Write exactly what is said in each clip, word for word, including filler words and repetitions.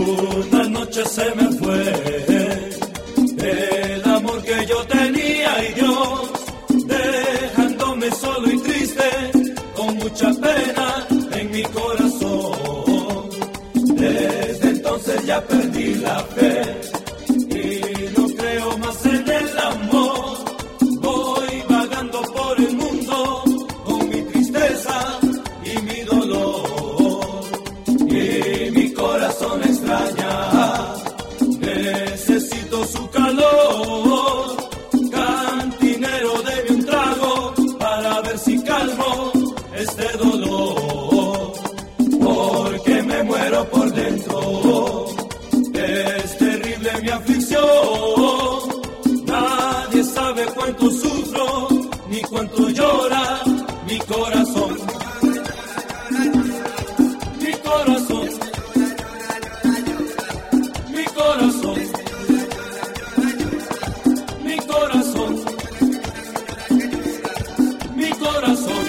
Una noche se me fue el amor que yo tenía y Dios, dejándome solo y triste, con mucha pena en mi corazón. Desde entonces ya perdí la fe y no creo más en el amor. Voy vagando por el mundo con mi tristeza y mi dolor, y mi corazón extraña, necesito su calor. Cantinero, deme un trago para ver si calmo este dolor, porque me muero por dentro. Es terrible mi aflicción, nadie sabe cuánto sufro ni cuánto llora mi corazón. Mi corazón, mi corazón, mi corazón, mi corazón.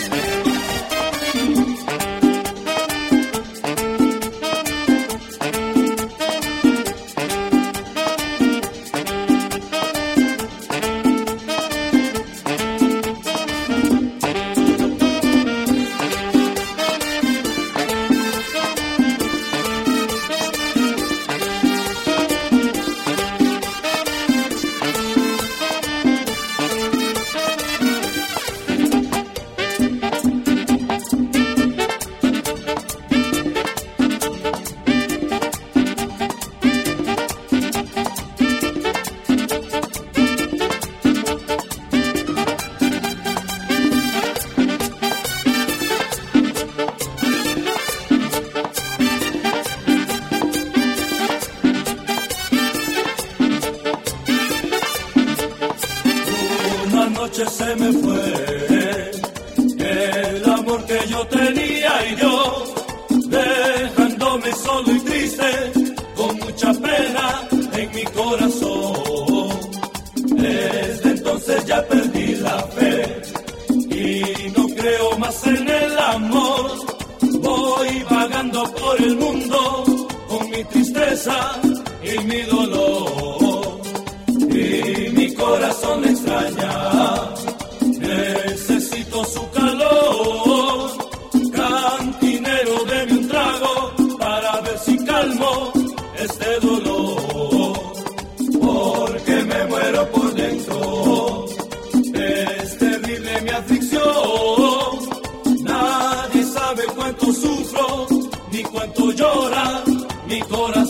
Una noche se me fue el amor que yo tenía y Dios, dejándome solo y triste, con mucha pena en mi corazón. Desde entonces ya perdí la fe y no creo más en el amor. Voy vagando por el mundo con mi tristeza y mi dolor, y mi corazón extraña, necesito su calor. Cantinero, deme un trago para ver si calmo este dolor, porque me muero por dentro. Es terrible mi aflicción, nadie sabe cuánto sufro ni cuánto llora mi corazón.